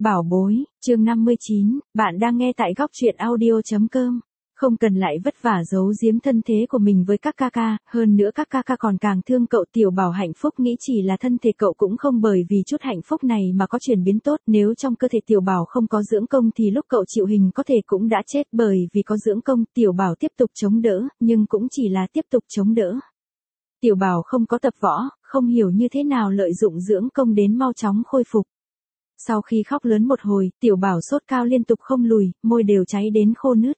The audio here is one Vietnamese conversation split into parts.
Bảo bối, chương 59, bạn đang nghe tại góc truyện audio.com. Không cần lại vất vả giấu giếm thân thế của mình với các ca ca, hơn nữa các ca ca còn càng thương cậu. Tiểu Bảo hạnh phúc nghĩ chỉ là thân thể cậu cũng không bởi vì chút hạnh phúc này mà có chuyển biến tốt. Nếu trong cơ thể Tiểu Bảo không có dưỡng công thì lúc cậu chịu hình có thể cũng đã chết, bởi vì có dưỡng công. Tiểu Bảo tiếp tục chống đỡ, nhưng cũng chỉ là tiếp tục chống đỡ. Tiểu Bảo không có tập võ, không hiểu như thế nào lợi dụng dưỡng công đến mau chóng khôi phục. Sau khi khóc lớn một hồi, Tiểu Bảo sốt cao liên tục không lùi, môi đều cháy đến khô nứt.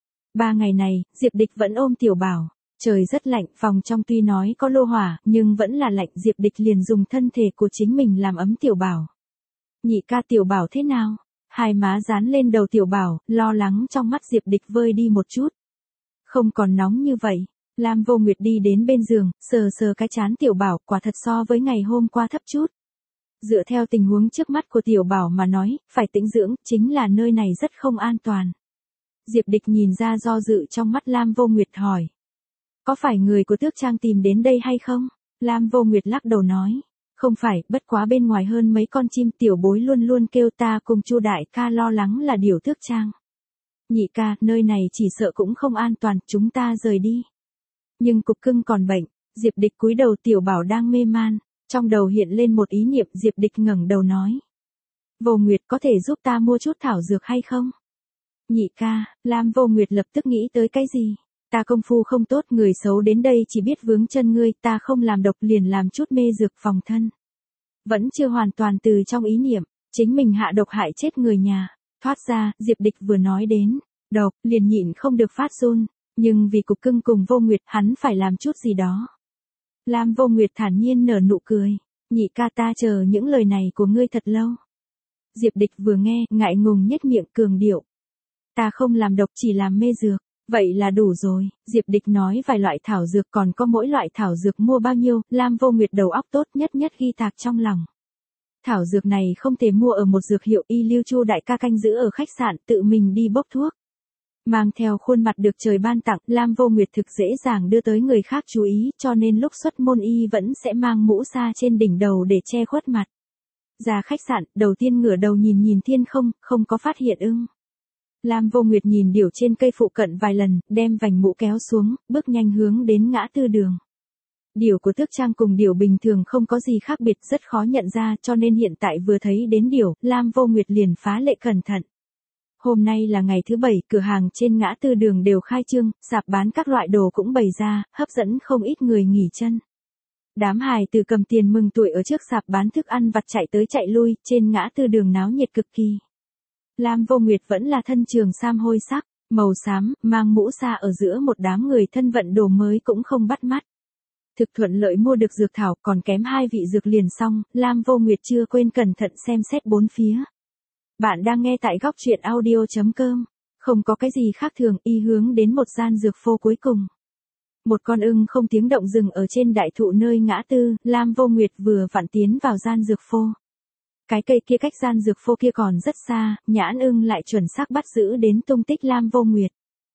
3 ngày này, Diệp Địch vẫn ôm Tiểu Bảo. Trời rất lạnh, phòng trong tuy nói có lô hỏa, nhưng vẫn là lạnh. Diệp Địch liền dùng thân thể của chính mình làm ấm Tiểu Bảo. Nhị ca, Tiểu Bảo thế nào? Hai má dán lên đầu Tiểu Bảo, lo lắng trong mắt Diệp Địch vơi đi một chút. Không còn nóng như vậy. Lam Vô Nguyệt đi đến bên giường, sờ sờ cái trán Tiểu Bảo, quả thật so với ngày hôm qua thấp chút. Dựa theo tình huống trước mắt của Tiểu Bảo mà nói, phải tĩnh dưỡng, chính là nơi này rất không an toàn. Diệp Địch nhìn ra do dự trong mắt Lam Vô Nguyệt hỏi. Có phải người của Tước Trang tìm đến đây hay không? Lam Vô Nguyệt lắc đầu nói. Không phải, bất quá bên ngoài hơn mấy con chim, tiểu bối luôn luôn kêu ta cùng Chu đại ca lo lắng là điều Tước Trang. Nhị ca, nơi này chỉ sợ cũng không an toàn, chúng ta rời đi. Nhưng cục cưng còn bệnh. Diệp Địch cúi đầu. Tiểu Bảo đang mê man. Trong đầu hiện lên một ý niệm. Diệp Địch ngẩng đầu nói. Vô Nguyệt, có thể giúp ta mua chút thảo dược hay không? Nhị ca. Lam Vô Nguyệt lập tức nghĩ tới cái gì? Ta công phu không tốt, người xấu đến đây chỉ biết vướng chân ngươi, ta không làm độc liền làm chút mê dược phòng thân. Vẫn chưa hoàn toàn từ trong ý niệm, chính mình hạ độc hại chết người nhà. Thoát ra, Diệp Địch vừa nói đến độc, liền nhịn không được phát run. Nhưng vì cục cưng cùng Vô Nguyệt, hắn phải làm chút gì đó. Lam Vô Nguyệt thản nhiên nở nụ cười. Nhị ca, ta chờ những lời này của ngươi thật lâu. Diệp Địch vừa nghe, ngại ngùng nhếch miệng cường điệu. Ta không làm độc, chỉ làm mê dược. Vậy là đủ rồi. Diệp Địch nói vài loại thảo dược, còn có mỗi loại thảo dược mua bao nhiêu. Lam Vô Nguyệt đầu óc tốt nhất ghi tạc trong lòng. Thảo dược này không thể mua ở một dược hiệu, y lưu Chu đại ca canh giữ ở khách sạn, tự mình đi bốc thuốc. Mang theo khuôn mặt được trời ban tặng, Lam Vô Nguyệt thực dễ dàng đưa tới người khác chú ý, cho nên lúc xuất môn y vẫn sẽ mang mũ sa trên đỉnh đầu để che khuất mặt. Ra khách sạn, đầu tiên ngửa đầu nhìn thiên không, không có phát hiện ưng. Lam Vô Nguyệt nhìn điểu trên cây phụ cận vài lần, đem vành mũ kéo xuống, bước nhanh hướng đến ngã tư đường. Điểu của Tước Trang cùng điểu bình thường không có gì khác biệt, rất khó nhận ra, cho nên hiện tại vừa thấy đến điểu, Lam Vô Nguyệt liền phá lệ cẩn thận. Hôm nay là ngày thứ 7, cửa hàng trên ngã tư đường đều khai trương, sạp bán các loại đồ cũng bày ra, hấp dẫn không ít người nghỉ chân. Đám hài từ cầm tiền mừng tuổi ở trước sạp bán thức ăn vặt chạy tới chạy lui, trên ngã tư đường náo nhiệt cực kỳ. Lam Vô Nguyệt vẫn là thân trường sam hôi sắc, màu xám, mang mũ sa ở giữa một đám người thân vận đồ mới cũng không bắt mắt. Thực thuận lợi mua được dược thảo, còn kém 2 vị dược liền xong, Lam Vô Nguyệt chưa quên cẩn thận xem xét bốn phía. Bạn đang nghe tại góc truyện audio.com. Không có cái gì khác thường, y hướng đến một gian dược phô cuối cùng. Một con ưng không tiếng động dừng ở trên đại thụ nơi ngã tư, Lam Vô Nguyệt vừa vặn tiến vào gian dược phô. Cái cây kia cách gian dược phô kia còn rất xa, nhãn ưng lại chuẩn xác bắt giữ đến tung tích Lam Vô Nguyệt.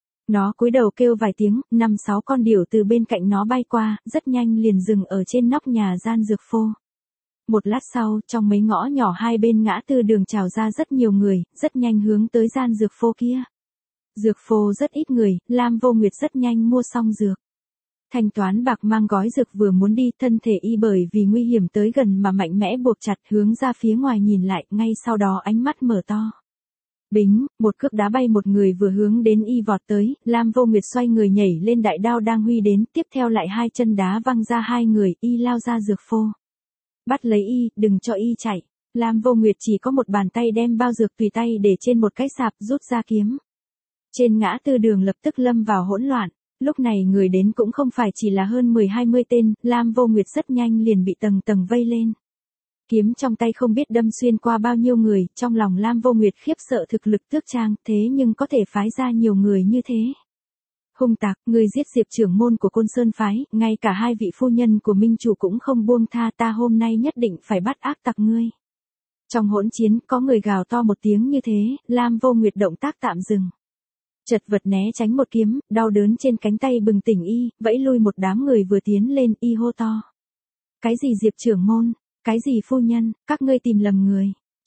Nó cúi đầu kêu vài tiếng, 5-6 con điểu từ bên cạnh nó bay qua, rất nhanh liền dừng ở trên nóc nhà gian dược phô. Một lát sau, trong mấy ngõ nhỏ hai bên ngã tư đường trào ra rất nhiều người, rất nhanh hướng tới gian dược phô kia. Dược phô rất ít người, Lam Vô Nguyệt rất nhanh mua xong dược. Thanh toán bạc mang gói dược vừa muốn đi, thân thể y bởi vì nguy hiểm tới gần mà mạnh mẽ buộc chặt, hướng ra phía ngoài nhìn lại, ngay sau đó ánh mắt mở to. Bính, một cước đá bay một người vừa hướng đến y vọt tới, Lam Vô Nguyệt xoay người nhảy lên đại đao đang huy đến, tiếp theo lại 2 chân đá văng ra 2 người, y lao ra dược phô. Bắt lấy y, đừng cho y chạy. Lam Vô Nguyệt chỉ có một bàn tay đem bao dược tùy tay để trên một cái sạp, rút ra kiếm. Trên ngã tư đường lập tức lâm vào hỗn loạn. Lúc này người đến cũng không phải chỉ là hơn 10-20 tên, Lam Vô Nguyệt rất nhanh liền bị tầng tầng vây lên. Kiếm trong tay không biết đâm xuyên qua bao nhiêu người, trong lòng Lam Vô Nguyệt khiếp sợ thực lực Tước Trang, thế nhưng có thể phái ra nhiều người như thế. Hung tặc, người giết Diệp trưởng môn của Côn Sơn phái, ngay cả 2 vị phu nhân của minh chủ cũng không buông tha, ta hôm nay nhất định phải bắt ác tặc ngươi. Trong hỗn chiến, có người gào to một tiếng như thế, Lam Vô Nguyệt động tác tạm dừng. Chật vật né tránh một kiếm, đau đớn trên cánh tay bừng tỉnh y, vẫy lui một đám người vừa tiến lên, y hô to. Cái gì Diệp trưởng môn, cái gì phu nhân, các ngươi tìm lầm người.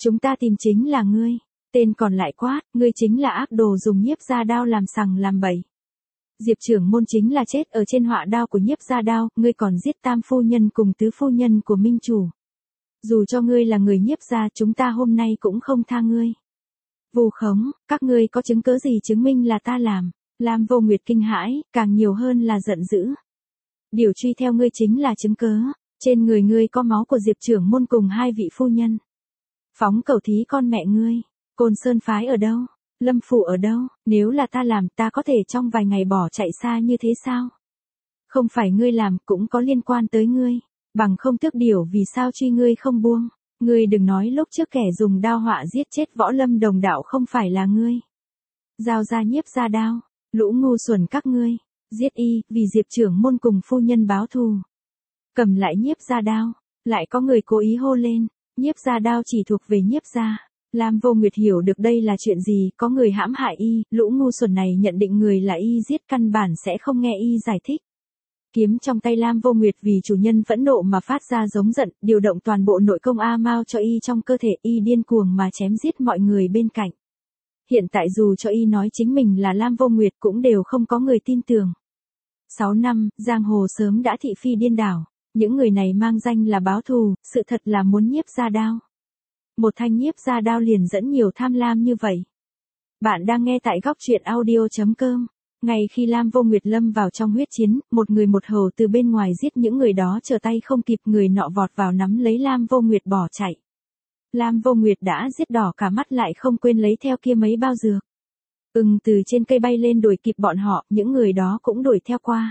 Chúng ta tìm chính là ngươi. Tên còn lại quát, ngươi chính là ác đồ dùng Nhiếp Gia Đao làm sằng làm bậy. Diệp trưởng môn chính là chết ở trên họa đao của Nhiếp Gia Đao, ngươi còn giết tam phu nhân cùng tứ phu nhân của minh chủ. Dù cho ngươi là người Nhiếp gia, chúng ta hôm nay cũng không tha ngươi. Vu khống, các ngươi có chứng cứ gì chứng minh là ta làm? Lam Vô Nguyệt kinh hãi, càng nhiều hơn là giận dữ. Điều truy theo ngươi chính là chứng cớ, trên người ngươi có máu của Diệp trưởng môn cùng hai vị phu nhân. Phóng cầu thí con mẹ ngươi, Côn Sơn phái ở đâu? Lâm phủ ở đâu? Nếu là ta làm, ta có thể trong vài ngày bỏ chạy xa như thế sao? Không phải ngươi làm, cũng có liên quan tới ngươi. Bằng không tước điểu vì sao truy ngươi không buông. Ngươi đừng nói lúc trước kẻ dùng đao họa giết chết Võ Lâm đồng đạo không phải là ngươi. Giao ra Nhiếp Gia Đao, lũ ngu xuẩn các ngươi, giết y, vì Diệp trưởng môn cùng phu nhân báo thù. Cầm lại Nhiếp Gia Đao, lại có người cố ý hô lên, Nhiếp Gia Đao chỉ thuộc về Nhiếp gia. Lam Vô Nguyệt hiểu được đây là chuyện gì, có người hãm hại y, lũ ngu xuẩn này nhận định người là y giết căn bản sẽ không nghe y giải thích. Kiếm trong tay Lam Vô Nguyệt vì chủ nhân phẫn nộ mà phát ra giống giận, điều động toàn bộ nội công A Mao cho y trong cơ thể, y điên cuồng mà chém giết mọi người bên cạnh. Hiện tại dù cho y nói chính mình là Lam Vô Nguyệt cũng đều không có người tin tưởng. 6 năm, giang hồ sớm đã thị phi điên đảo, những người này mang danh là báo thù, sự thật là muốn Nhiếp Gia Đao. Một thanh Nhiếp Gia Đao liền dẫn nhiều tham lam như vậy. Bạn đang nghe tại góc truyện audio.com. Ngay khi Lam Vô Nguyệt lâm vào trong huyết chiến, một người một hầu từ bên ngoài giết những người đó trở tay không kịp, người nọ vọt vào nắm lấy Lam Vô Nguyệt bỏ chạy. Lam Vô Nguyệt đã giết đỏ cả mắt lại không quên lấy theo kia mấy bao dược. Từ trên cây bay lên đuổi kịp bọn họ, những người đó cũng đuổi theo qua.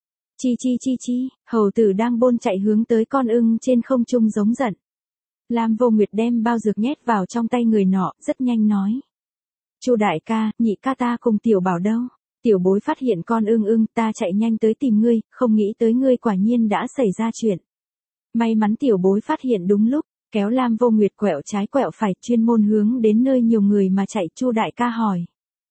Chi, hầu tử đang bôn chạy hướng tới con ưng trên không trung giống giận. Lam Vô Nguyệt đem bao dược nhét vào trong tay người nọ, rất nhanh nói. Chu đại ca, nhị ca ta cùng tiểu bảo đâu? Tiểu bối phát hiện con ưng, ta chạy nhanh tới tìm ngươi, không nghĩ tới ngươi quả nhiên đã xảy ra chuyện. May mắn tiểu bối phát hiện đúng lúc, kéo Lam Vô Nguyệt quẹo trái quẹo phải, chuyên môn hướng đến nơi nhiều người mà chạy. Chu đại ca hỏi.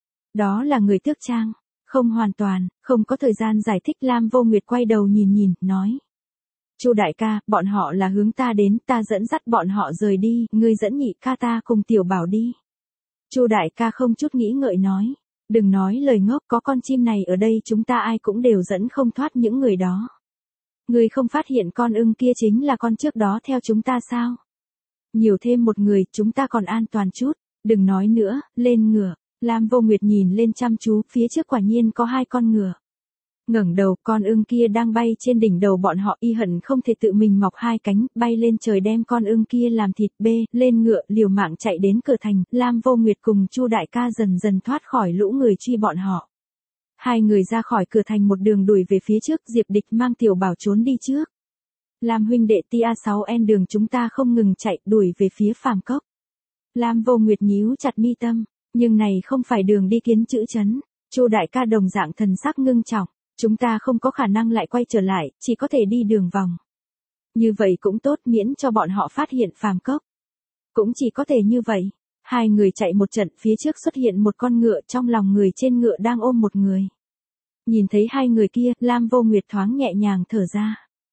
Đó là người Tước Trang. Không hoàn toàn, không có thời gian giải thích. Lam Vô Nguyệt quay đầu nhìn, nói. Chu đại ca, bọn họ là hướng ta đến, ta dẫn dắt bọn họ rời đi, ngươi dẫn nhị ca ta cùng tiểu bảo đi. Chu đại ca không chút nghĩ ngợi nói. Đừng nói lời ngốc, có con chim này ở đây chúng ta ai cũng đều dẫn không thoát những người đó. Ngươi không phát hiện con ưng kia chính là con trước đó theo chúng ta sao? Nhiều thêm một người, chúng ta còn an toàn chút. Đừng nói nữa, lên ngựa. Lam Vô Nguyệt nhìn lên chăm chú, phía trước quả nhiên có hai con ngựa. Ngẩng đầu, con ưng kia đang bay trên đỉnh đầu bọn họ, y hận không thể tự mình mọc hai cánh, bay lên trời đem con ưng kia làm thịt bê, lên ngựa, liều mạng chạy đến cửa thành. Lam Vô Nguyệt cùng Chu đại ca dần dần thoát khỏi lũ người truy bọn họ. Hai người ra khỏi cửa thành một đường đuổi về phía trước, Diệp Địch mang tiểu bảo trốn đi trước. Lam huynh đệ TA6N đường chúng ta không ngừng chạy, đuổi về phía Phàm Cốc. Lam Vô Nguyệt nhíu chặt mi tâm, nhưng này không phải đường đi Kiến Chữ trấn. Chu đại ca đồng dạng thần sắc ngưng trọng. Chúng ta không có khả năng lại quay trở lại, chỉ có thể đi đường vòng. Như vậy cũng tốt, miễn cho bọn họ phát hiện Phàm Cốc. Cũng chỉ có thể như vậy. Hai người chạy một trận, phía trước xuất hiện một con ngựa, trong lòng người trên ngựa đang ôm một người. Nhìn thấy hai người kia, Lam Vô Nguyệt thoáng nhẹ nhàng thở ra.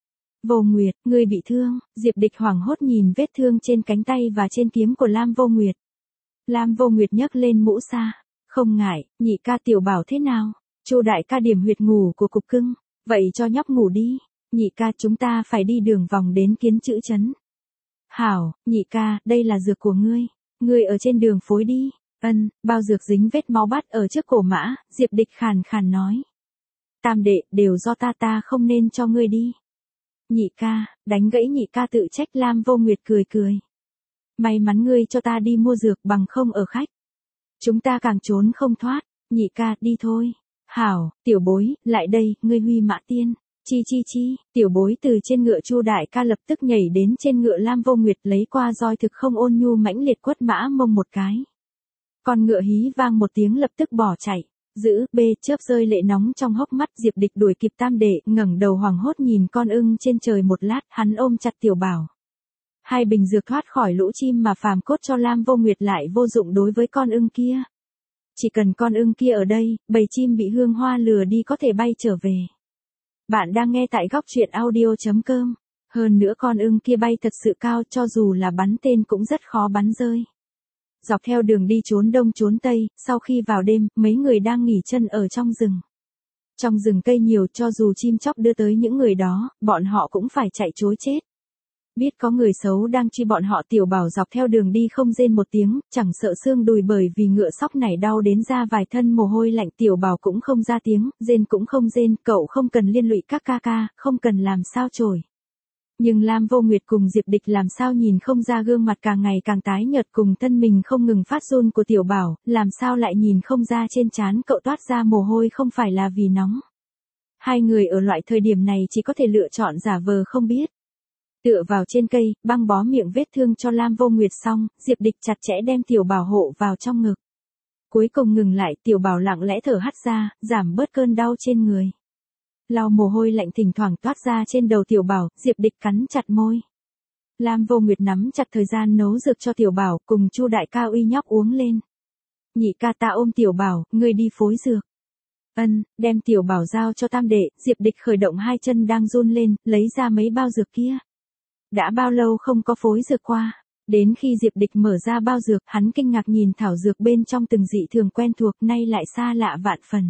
Vô Nguyệt, ngươi bị thương. Diệp Địch hoảng hốt nhìn vết thương trên cánh tay và trên kiếm của Lam Vô Nguyệt. Lam Vô Nguyệt nhấc lên mũ sa. Không ngại, nhị ca tiểu bảo thế nào? Chu đại ca điểm huyệt ngủ của cục cưng, vậy cho nhóc ngủ đi. Nhị ca, chúng ta phải đi đường vòng đến Kiến Chữ trấn. Hảo, nhị ca, đây là dược của ngươi. Ngươi ở trên đường phối đi. Bao dược dính vết máu bắt ở trước cổ mã, Diệp Địch khàn khàn nói. Tam đệ, đều do ta không nên cho ngươi đi. Nhị ca, đánh gãy nhị ca tự trách. Lam Vô Nguyệt cười. May mắn ngươi cho ta đi mua dược, bằng không ở khách. Chúng ta càng trốn không thoát. Nhị ca, đi thôi. Hảo, tiểu bối, lại đây, ngươi Huy Mã Tiên. Chi, tiểu bối từ trên ngựa. Chu đại ca lập tức nhảy đến trên ngựa Lam Vô Nguyệt, lấy qua roi thực không ôn nhu mãnh liệt quất mã mông một cái. Con ngựa hí vang một tiếng lập tức bỏ chạy. Chớp rơi lệ nóng trong hốc mắt. Diệp Địch đuổi kịp tam đệ, ngẩng đầu hoảng hốt nhìn con ưng trên trời một lát, hắn ôm chặt tiểu bảo. Hai bình dược thoát khỏi lũ chim mà Phàm Cốt cho Lam Vô Nguyệt lại vô dụng đối với con ưng kia. Chỉ cần con ưng kia ở đây, bầy chim bị hương hoa lừa đi có thể bay trở về. Bạn đang nghe tại góc truyện audio.com. Hơn nữa con ưng kia bay thật sự cao, cho dù là bắn tên cũng rất khó bắn rơi. Dọc theo đường đi trốn đông trốn tây, sau khi vào đêm, mấy người đang nghỉ chân ở trong rừng. Trong rừng cây nhiều, cho dù chim chóc đưa tới những người đó, bọn họ cũng phải chạy trối chết. Biết có người xấu đang truy bọn họ, Tiểu Bảo dọc theo đường đi không rên một tiếng, chẳng sợ xương đùi bởi vì ngựa sóc này đau đến ra vài thân mồ hôi lạnh. Tiểu Bảo cũng không ra tiếng, rên cũng không rên, cậu không cần liên lụy các ca ca, không cần làm sao chổi. Nhưng Lam Vô Nguyệt cùng Diệp Địch làm sao nhìn không ra gương mặt càng ngày càng tái nhợt cùng thân mình không ngừng phát run của Tiểu Bảo, làm sao lại nhìn không ra trên trán cậu toát ra mồ hôi không phải là vì nóng. Hai người ở loại thời điểm này chỉ có thể lựa chọn giả vờ không biết. Tựa vào trên cây, băng bó miệng vết thương cho Lam Vô Nguyệt xong, Diệp Địch chặt chẽ đem Tiểu Bảo hộ vào trong ngực. Cuối cùng ngừng lại, Tiểu Bảo lặng lẽ thở hắt ra, giảm bớt cơn đau trên người. Lau mồ hôi lạnh thỉnh thoảng toát ra trên đầu Tiểu Bảo, Diệp Địch cắn chặt môi. Lam Vô Nguyệt nắm chặt thời gian nấu dược cho Tiểu Bảo, cùng Chu đại ca uy nhóc uống lên. Nhị ca ta ôm Tiểu Bảo, ngươi đi phối dược. Đem Tiểu Bảo giao cho tam đệ. Diệp Địch khởi động hai chân đang run lên, lấy ra mấy bao dược kia. Đã bao lâu không có phối dược qua. Đến khi Diệp Địch mở ra bao dược, hắn kinh ngạc nhìn thảo dược bên trong từng dị thường quen thuộc, nay lại xa lạ vạn phần.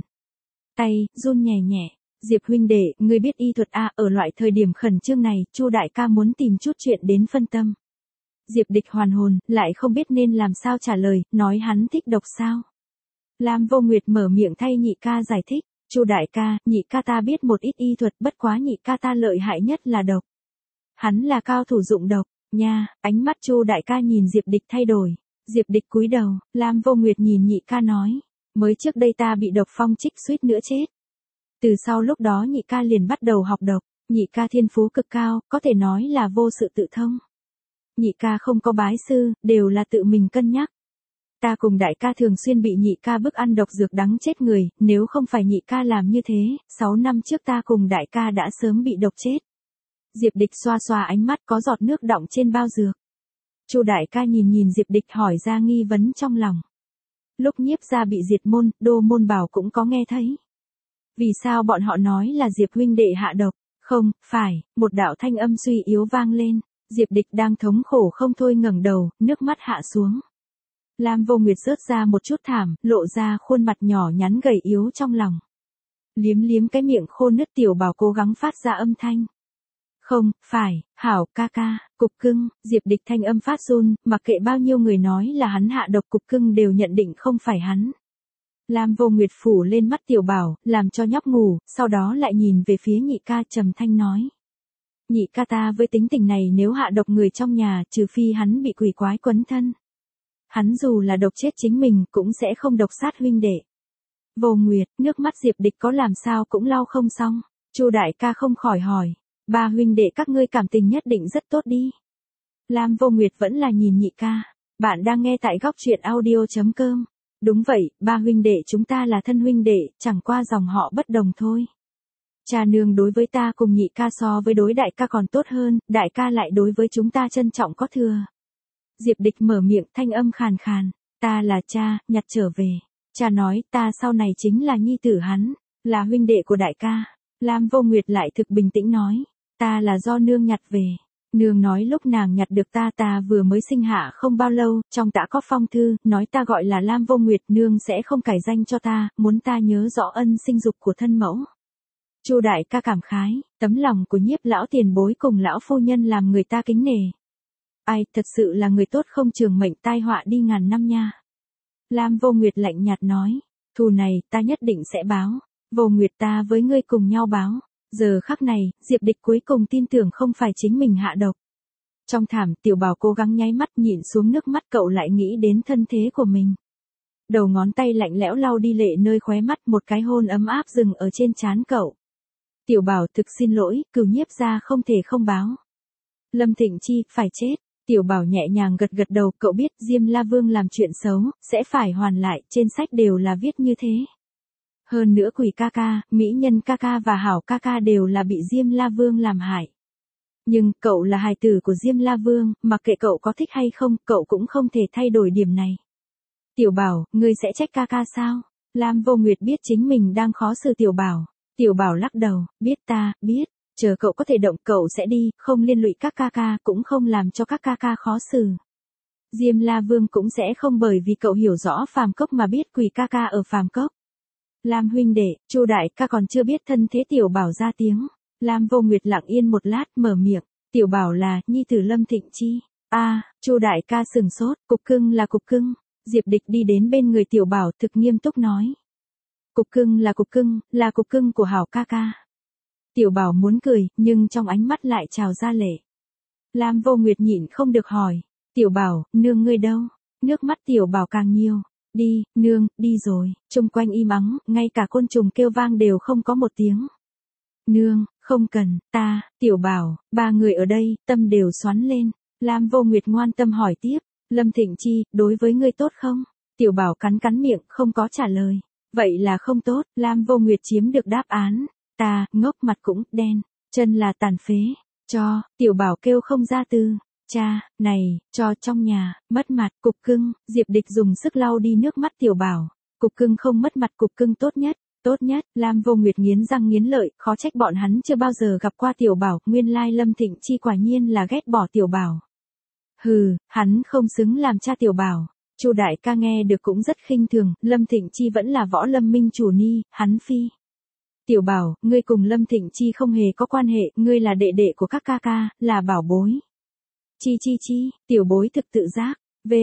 Tay run nhẹ nhẹ. Diệp huynh đệ, ngươi biết y thuật à? Ở loại thời điểm khẩn trương này, Chu đại ca muốn tìm chút chuyện đến phân tâm. Diệp Địch hoàn hồn, lại không biết nên làm sao trả lời, nói hắn thích độc sao. Lam Vô Nguyệt mở miệng thay nhị ca giải thích. Chu đại ca, nhị ca ta biết một ít y thuật, bất quá nhị ca ta lợi hại nhất là độc. Hắn là cao thủ dụng độc, nha. Ánh mắt Chu đại ca nhìn Diệp Địch thay đổi. Diệp Địch cúi đầu, Lam Vô Nguyệt nhìn nhị ca nói. Mới trước đây ta bị độc phong trích suýt nữa chết. Từ sau lúc đó nhị ca liền bắt đầu học độc, nhị ca thiên phú cực cao, có thể nói là vô sự tự thông. Nhị ca không có bái sư, đều là tự mình cân nhắc. Ta cùng đại ca thường xuyên bị nhị ca bức ăn độc dược đắng chết người, nếu không phải nhị ca làm như thế, 6 năm trước ta cùng đại ca đã sớm bị độc chết. Diệp Địch xoa xoa ánh mắt có giọt nước đọng trên bao dược. Chu đại ca nhìn Diệp Địch hỏi ra nghi vấn trong lòng. Lúc Nhiếp gia bị diệt môn, Đô Môn Bảo cũng có nghe thấy. Vì sao bọn họ nói là Diệp huynh đệ hạ độc? Không, phải, một đạo thanh âm suy yếu vang lên. Diệp Địch đang thống khổ không thôi ngẩng đầu, nước mắt hạ xuống. Lam Vô Nguyệt rớt ra một chút thảm, lộ ra khuôn mặt nhỏ nhắn gầy yếu trong lòng. Liếm liếm cái miệng khô nứt. Tiểu Bảo cố gắng phát ra âm thanh. Không, phải, hảo ca ca, cục cưng. Diệp Địch thanh âm phát run, mặc kệ bao nhiêu người nói là hắn hạ độc, cục cưng đều nhận định không phải hắn. Lam Vô Nguyệt phủ lên mắt Tiểu Bảo, làm cho nhóc ngủ, sau đó lại nhìn về phía nhị ca trầm thanh nói. Nhị ca ta với tính tình này nếu hạ độc người trong nhà, trừ phi hắn bị quỷ quái quấn thân. Hắn dù là độc chết chính mình, cũng sẽ không độc sát huynh đệ. Vô Nguyệt, nước mắt Diệp Địch có làm sao cũng lau không xong. Chu đại ca không khỏi hỏi. Ba huynh đệ các ngươi cảm tình nhất định rất tốt đi. Lam Vô Nguyệt vẫn là nhìn nhị ca. Bạn đang nghe tại góc truyện audio.com. Đúng vậy, ba huynh đệ chúng ta là thân huynh đệ, chẳng qua dòng họ bất đồng thôi. Cha nương đối với ta cùng nhị ca so với đối đại ca còn tốt hơn, đại ca lại đối với chúng ta trân trọng có thừa. Diệp Địch mở miệng thanh âm khàn khàn. Ta là cha, nhặt trở về. Cha nói ta sau này chính là nhi tử hắn, là huynh đệ của đại ca. Lam Vô Nguyệt lại thực bình tĩnh nói. Ta là do nương nhặt về. Nương nói lúc nàng nhặt được ta vừa mới sinh hạ không bao lâu, trong đã có phong thư, nói ta gọi là Lam Vô Nguyệt, nương sẽ không cải danh cho ta, muốn ta nhớ rõ ân sinh dục của thân mẫu. Chu đại ca cảm khái, tấm lòng của Nhiếp lão tiền bối cùng lão phu nhân làm người ta kính nể. Ai, thật sự là người tốt không trường mệnh tai họa đi ngàn năm nha. Lam Vô Nguyệt lạnh nhạt nói, thù này ta nhất định sẽ báo. Vô Nguyệt ta với ngươi cùng nhau báo. Giờ khắc này, Diệp Địch cuối cùng tin tưởng không phải chính mình hạ độc. Trong thảm, Tiểu Bảo cố gắng nháy mắt nhịn xuống nước mắt, cậu lại nghĩ đến thân thế của mình. Đầu ngón tay lạnh lẽo lau đi lệ nơi khóe mắt, một cái hôn ấm áp dừng ở trên trán cậu. Tiểu Bảo thực xin lỗi, Cửu Nhiếp gia không thể không báo. Lâm Thịnh Chi, phải chết. Tiểu Bảo nhẹ nhàng gật gật đầu, cậu biết Diêm La Vương làm chuyện xấu, sẽ phải hoàn lại, trên sách đều là viết như thế. Hơn nữa Quỷ ca ca, Mỹ Nhân ca ca và Hảo ca ca đều là bị Diêm La Vương làm hại. Nhưng, cậu là hài tử của Diêm La Vương, mặc kệ cậu có thích hay không, cậu cũng không thể thay đổi điểm này. Tiểu Bảo, ngươi sẽ trách ca ca sao? Lam Vô Nguyệt biết chính mình đang khó xử Tiểu Bảo. Tiểu Bảo lắc đầu, biết ta, biết. chờ cậu có thể động cậu sẽ đi, không liên lụy các ca ca, cũng không làm cho các ca ca khó xử. Diêm La Vương cũng sẽ không bởi vì cậu hiểu rõ Phàm Cốc mà biết quỳ ca ca ở Phàm Cốc. Lam huynh đệ, Chu đại ca còn chưa biết thân thế Tiểu Bảo ra tiếng. Lam Vô Nguyệt lặng yên một lát mở miệng, Tiểu Bảo là nhi tử Lâm Thịnh Chi. Chu đại ca sừng sốt, cục cưng là cục cưng. Diệp Địch đi đến bên người Tiểu Bảo thực nghiêm túc nói. Cục cưng là cục cưng của hảo ca ca. Tiểu Bảo muốn cười, nhưng trong ánh mắt lại trào ra lệ. Lam Vô Nguyệt nhịn không được hỏi, Tiểu Bảo, nương ngươi đâu? Nước mắt Tiểu Bảo càng nhiều. Đi, nương, đi rồi. Chung quanh im ắng, ngay cả côn trùng kêu vang đều không có một tiếng. Nương, không cần, ta, Tiểu Bảo, ba người ở đây, tâm đều xoắn lên. Lam Vô Nguyệt ngoan tâm hỏi tiếp, Lâm Thịnh Chi, đối với ngươi tốt không? Tiểu Bảo cắn cắn miệng, không có trả lời. Vậy là không tốt, Lam Vô Nguyệt chiếm được đáp án. Ta, ngốc mặt cũng đen, chân là tàn phế. Cho, Tiểu Bảo kêu không ra từ. Cha, này, cho trong nhà, mất mặt, cục cưng, Diệp Địch dùng sức lau đi nước mắt Tiểu Bảo. Cục cưng không mất mặt, cục cưng tốt nhất, Lam Vô Nguyệt nghiến răng nghiến lợi, khó trách bọn hắn chưa bao giờ gặp qua Tiểu Bảo, nguyên lai Lâm Thịnh Chi quả nhiên là ghét bỏ Tiểu Bảo. Hừ, hắn không xứng làm cha Tiểu Bảo. Chu đại ca nghe được cũng rất khinh thường, Lâm Thịnh Chi vẫn là Võ Lâm Minh chủ ni, hắn phi. Tiểu Bảo, ngươi cùng Lâm Thịnh Chi không hề có quan hệ, ngươi là đệ đệ của các ca ca, là bảo bối. Chi, tiểu bối thực tự giác,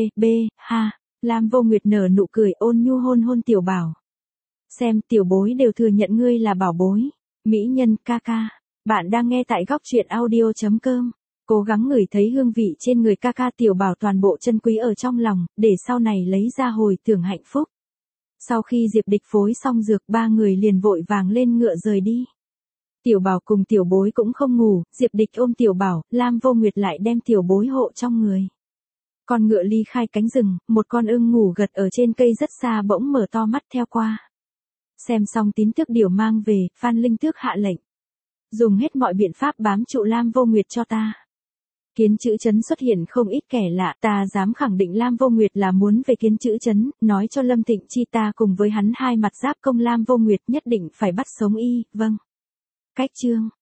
ha, Lam Vô Nguyệt nở nụ cười ôn nhu hôn Tiểu Bảo. Xem, tiểu bối đều thừa nhận ngươi là bảo bối. Mỹ nhân ca ca, bạn đang nghe tại góc truyện audio.com. Cố gắng ngửi thấy hương vị trên người ca ca Tiểu Bảo toàn bộ chân quý ở trong lòng, để sau này lấy ra hồi tưởng hạnh phúc. Sau khi Diệp Địch phối xong dược, ba người liền vội vàng lên ngựa rời đi. Tiểu Bảo cùng tiểu bối cũng không ngủ, Diệp Địch ôm Tiểu Bảo, Lam Vô Nguyệt lại đem tiểu bối hộ trong người. Con ngựa ly khai cánh rừng, một con ưng ngủ gật ở trên cây rất xa bỗng mở to mắt theo qua. Xem xong tín tước điều mang về, Phan Linh Tước hạ lệnh. Dùng hết mọi biện pháp bám trụ Lam Vô Nguyệt cho ta. Kiến chữ chấn xuất hiện không ít kẻ lạ, ta dám khẳng định Lam Vô Nguyệt là muốn về kiến chữ chấn, nói cho Lâm Thịnh Chi ta cùng với hắn hai mặt giáp công Lam Vô Nguyệt nhất định phải bắt sống y, vâng. Cách chương